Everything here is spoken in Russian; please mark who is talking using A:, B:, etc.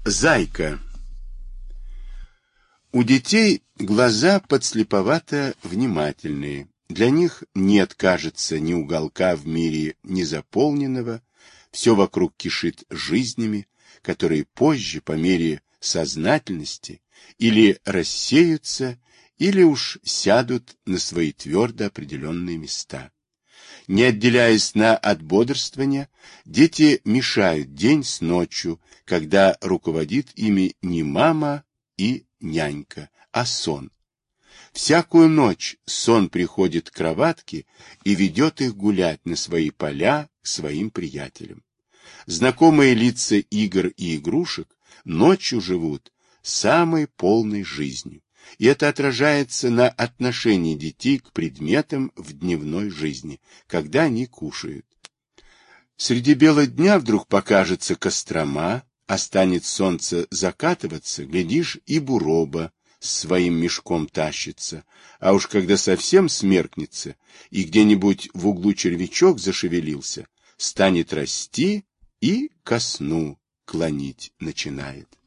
A: Зайка. У детей глаза подслеповато внимательные. Для них нет, кажется, ни уголка в мире незаполненного, все вокруг кишит жизнями, которые позже, по мере сознательности, или рассеются, или уж сядут на свои твердо определенные места. Не отделяя сна от бодрствования, дети мешают день с ночью, когда руководит ими не мама и нянька, а сон. Всякую ночь сон приходит к кроватке и ведет их гулять на свои поля к своим приятелям. Знакомые лица игр и игрушек ночью живут самой полной жизнью, и это отражается на отношении детей к предметам в дневной жизни, когда они кушают. Среди бела дня вдруг покажется Кострома, а станет солнце закатываться, глядишь, и Буроба с своим мешком тащится, а уж когда совсем смеркнется, и где-нибудь в углу червячок зашевелился, станет расти и ко сну клонить начинает.